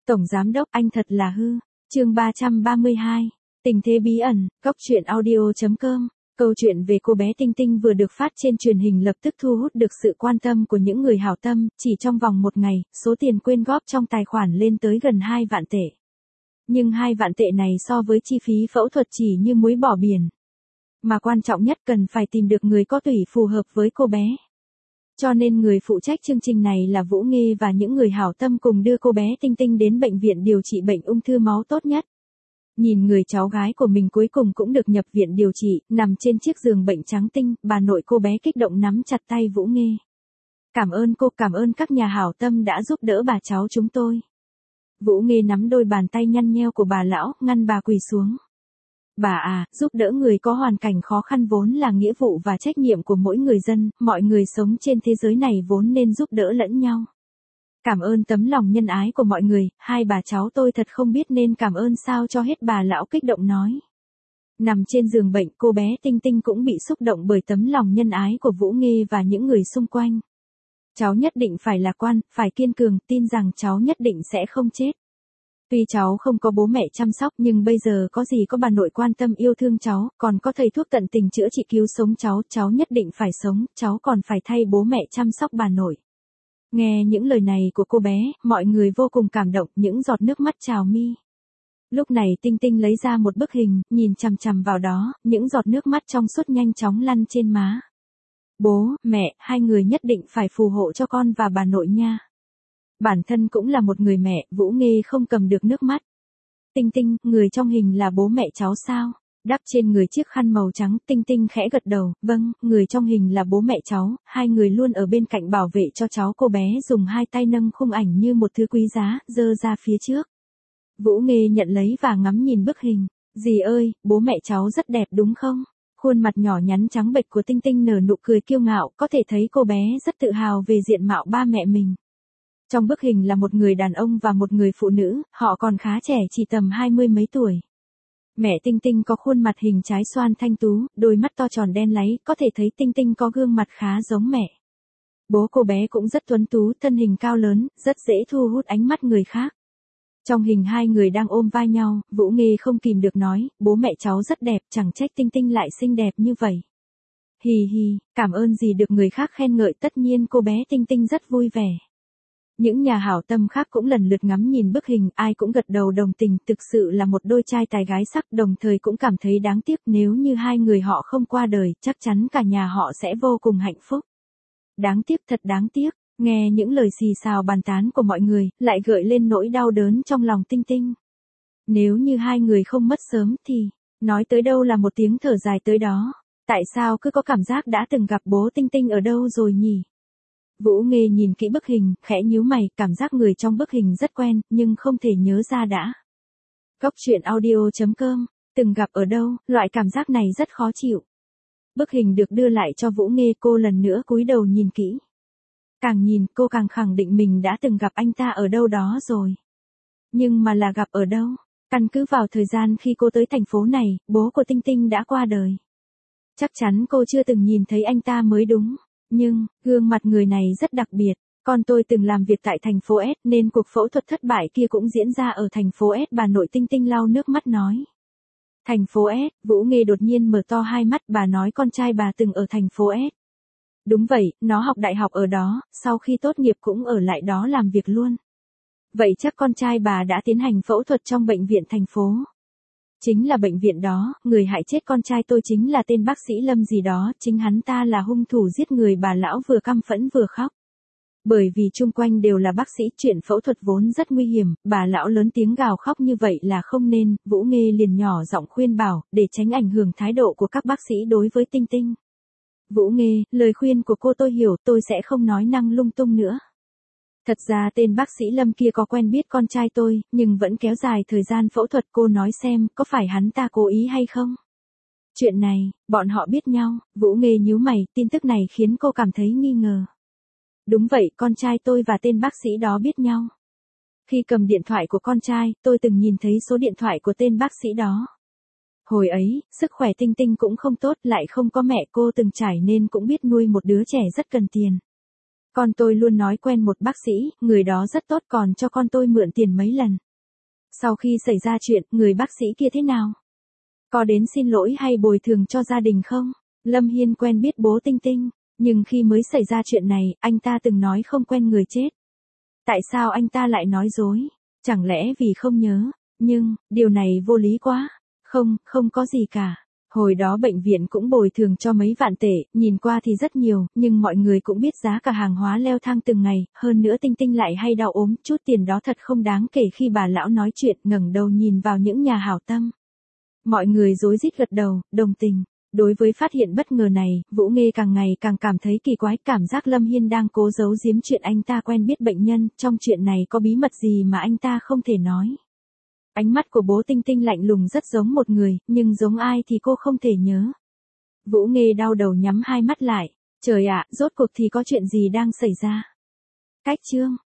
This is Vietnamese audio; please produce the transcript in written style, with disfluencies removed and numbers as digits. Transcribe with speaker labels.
Speaker 1: Tổng giám đốc anh thật là hư. Chương 332. Tình thế bí ẩn, góc truyện audio.com. Câu chuyện về cô bé Tinh Tinh vừa được phát trên truyền hình lập tức thu hút được sự quan tâm của những người hảo tâm, chỉ trong vòng một ngày, số tiền quyên góp trong tài khoản lên tới gần 2 vạn tệ. Nhưng 2 vạn tệ này so với chi phí phẫu thuật chỉ như muối bỏ biển. Mà quan trọng nhất cần phải tìm được người có tủy phù hợp với cô bé. Cho nên người phụ trách chương trình này là Vũ Nghê và những người hảo tâm cùng đưa cô bé Tinh Tinh đến bệnh viện điều trị bệnh ung thư máu tốt nhất. Nhìn người cháu gái của mình cuối cùng cũng được nhập viện điều trị, nằm trên chiếc giường bệnh trắng tinh, bà nội cô bé kích động nắm chặt tay Vũ Nghê. Cảm ơn cô, cảm ơn các nhà hảo tâm đã giúp đỡ bà cháu chúng tôi. Vũ Nghê nắm đôi bàn tay nhăn nheo của bà lão, ngăn bà quỳ xuống. Bà à, giúp đỡ người có hoàn cảnh khó khăn vốn là nghĩa vụ và trách nhiệm của mỗi người dân, mọi người sống trên thế giới này vốn nên giúp đỡ lẫn nhau. Cảm ơn tấm lòng nhân ái của mọi người, hai bà cháu tôi thật không biết nên cảm ơn sao cho hết, bà lão kích động nói. Nằm trên giường bệnh, cô bé Tinh Tinh cũng bị xúc động bởi tấm lòng nhân ái của Vũ Nghê và những người xung quanh. Cháu nhất định phải lạc quan, phải kiên cường, tin rằng cháu nhất định sẽ không chết. Tuy cháu không có bố mẹ chăm sóc nhưng bây giờ có gì có bà nội quan tâm yêu thương cháu, còn có thầy thuốc tận tình chữa trị cứu sống cháu nhất định phải sống, cháu còn phải thay bố mẹ chăm sóc bà nội. Nghe những lời này của cô bé, mọi người vô cùng cảm động, những giọt nước mắt trào mi. Lúc này Tinh Tinh lấy ra một bức hình, nhìn chằm chằm vào đó, những giọt nước mắt trong suốt nhanh chóng lăn trên má. Bố, mẹ, hai người nhất định phải phù hộ cho con và bà nội nha. Bản thân cũng là một người mẹ, Vũ Nghê không cầm được nước mắt. Tinh Tinh, người trong hình là bố mẹ cháu sao? Đắp trên người chiếc khăn màu trắng, Tinh Tinh khẽ gật đầu, vâng, người trong hình là bố mẹ cháu, hai người luôn ở bên cạnh bảo vệ cho cháu. Cô bé dùng hai tay nâng khung ảnh như một thứ quý giá, giơ ra phía trước. Vũ Nghê nhận lấy và ngắm nhìn bức hình. Dì ơi, bố mẹ cháu rất đẹp đúng không? Khuôn mặt nhỏ nhắn trắng bệch của Tinh Tinh nở nụ cười kiêu ngạo, có thể thấy cô bé rất tự hào về diện mạo ba mẹ mình. Trong bức hình là một người đàn ông và một người phụ nữ, họ còn khá trẻ, chỉ tầm 20 mấy tuổi. Mẹ Tinh Tinh có khuôn mặt hình trái xoan thanh tú, đôi mắt to tròn đen láy, có thể thấy Tinh Tinh có gương mặt khá giống mẹ. Bố cô bé cũng rất tuấn tú, thân hình cao lớn, rất dễ thu hút ánh mắt người khác. Trong hình hai người đang ôm vai nhau, Vũ Nghê không kìm được nói, bố mẹ cháu rất đẹp, chẳng trách Tinh Tinh lại xinh đẹp như vậy. Hì hì, cảm ơn gì được người khác khen ngợi, tất nhiên cô bé Tinh Tinh rất vui vẻ. Những nhà hảo tâm khác cũng lần lượt ngắm nhìn bức hình, ai cũng gật đầu đồng tình, thực sự là một đôi trai tài gái sắc, đồng thời cũng cảm thấy đáng tiếc, nếu như hai người họ không qua đời, chắc chắn cả nhà họ sẽ vô cùng hạnh phúc. Đáng tiếc, thật đáng tiếc, nghe những lời xì xào bàn tán của mọi người, lại gợi lên nỗi đau đớn trong lòng Tinh Tinh. Nếu như hai người không mất sớm thì, nói tới đâu là một tiếng thở dài tới đó, tại sao cứ có cảm giác đã từng gặp bố Tinh Tinh ở đâu rồi nhỉ? Vũ Nghê nhìn kỹ bức hình, khẽ nhíu mày, cảm giác người trong bức hình rất quen, nhưng không thể nhớ ra đã. Góc truyện audio.com, từng gặp ở đâu, loại cảm giác này rất khó chịu. Bức hình được đưa lại cho Vũ Nghê, cô lần nữa cúi đầu nhìn kỹ. Càng nhìn, cô càng khẳng định mình đã từng gặp anh ta ở đâu đó rồi. Nhưng mà là gặp ở đâu? Căn cứ vào thời gian khi cô tới thành phố này, bố của Tinh Tinh đã qua đời. Chắc chắn cô chưa từng nhìn thấy anh ta mới đúng. Nhưng, gương mặt người này rất đặc biệt, con tôi từng làm việc tại thành phố S nên cuộc phẫu thuật thất bại kia cũng diễn ra ở thành phố S, bà nội Tinh Tinh lau nước mắt nói. Thành phố S, Vũ Nghê đột nhiên mở to hai mắt, bà nói con trai bà từng ở thành phố S. Đúng vậy, nó học đại học ở đó, sau khi tốt nghiệp cũng ở lại đó làm việc luôn. Vậy chắc con trai bà đã tiến hành phẫu thuật trong bệnh viện thành phố. Chính là bệnh viện đó, người hại chết con trai tôi chính là tên bác sĩ Lâm gì đó, chính hắn ta là hung thủ giết người, bà lão vừa căm phẫn vừa khóc. Bởi vì chung quanh đều là bác sĩ, chuyện phẫu thuật vốn rất nguy hiểm, bà lão lớn tiếng gào khóc như vậy là không nên, Vũ Nghê liền nhỏ giọng khuyên bảo, để tránh ảnh hưởng thái độ của các bác sĩ đối với Tinh Tinh. Vũ Nghê, lời khuyên của cô tôi hiểu, tôi sẽ không nói năng lung tung nữa. Thật ra tên bác sĩ Lâm kia có quen biết con trai tôi, nhưng vẫn kéo dài thời gian phẫu thuật, cô nói xem, có phải hắn ta cố ý hay không? Chuyện này, bọn họ biết nhau, Vũ Nghê nhíu mày, tin tức này khiến cô cảm thấy nghi ngờ. Đúng vậy, con trai tôi và tên bác sĩ đó biết nhau. Khi cầm điện thoại của con trai, tôi từng nhìn thấy số điện thoại của tên bác sĩ đó. Hồi ấy, sức khỏe Tinh Tinh cũng không tốt, lại không có mẹ, cô từng trải nên cũng biết nuôi một đứa trẻ rất cần tiền. Con tôi luôn nói quen một bác sĩ, người đó rất tốt còn cho con tôi mượn tiền mấy lần. Sau khi xảy ra chuyện, người bác sĩ kia thế nào? Có đến xin lỗi hay bồi thường cho gia đình không? Lâm Hiên quen biết bố Tinh Tinh, nhưng khi mới xảy ra chuyện này, anh ta từng nói không quen người chết. Tại sao anh ta lại nói dối? Chẳng lẽ vì không nhớ? Nhưng, điều này vô lý quá. Không có gì cả. Hồi đó bệnh viện cũng bồi thường cho mấy vạn tệ, nhìn qua thì rất nhiều, nhưng mọi người cũng biết giá cả hàng hóa leo thang từng ngày, hơn nữa Tinh Tinh lại hay đau ốm, chút tiền đó thật không đáng kể. Khi bà lão nói chuyện, ngẩng đầu nhìn vào những nhà hảo tâm. Mọi người rối rít gật đầu, đồng tình. Đối với phát hiện bất ngờ này, Vũ Nghê càng ngày càng cảm thấy kỳ quái, cảm giác Lâm Hiên đang cố giấu giếm chuyện anh ta quen biết bệnh nhân, trong chuyện này có bí mật gì mà anh ta không thể nói. Ánh mắt của bố Tinh Tinh lạnh lùng rất giống một người, nhưng giống ai thì cô không thể nhớ. Vũ Nghê đau đầu nhắm hai mắt lại. Trời ạ, rốt cuộc thì có chuyện gì đang xảy ra? Cách chương